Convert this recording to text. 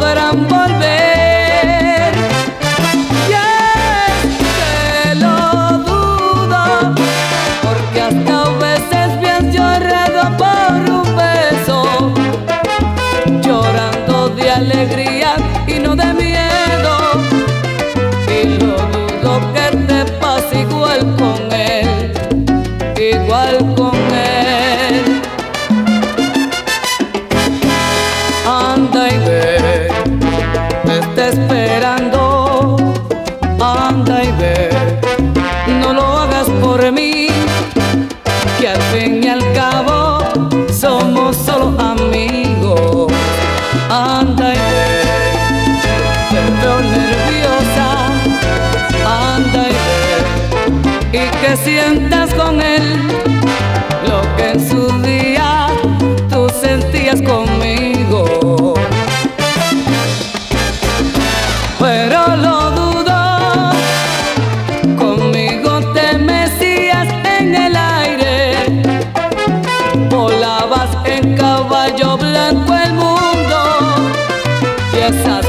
fueran volver. Y es que lo dudo, porque hasta a veces bien llorado por un beso, llorando de alegría y no de miedo. Y lo dudo que te pase igual con él, igual con él. Anda y ve, me está esperando. Anda y ve, no lo hagas por mí, que al fin y al cabo somos solo amigos. Anda y ve, te veo nerviosa. Anda y ve, y que sientas con él lo que en su día tú sentías conmigo. Pero lo dudo, conmigo te mecías en el aire, volabas en caballo blanco el mundo, y esas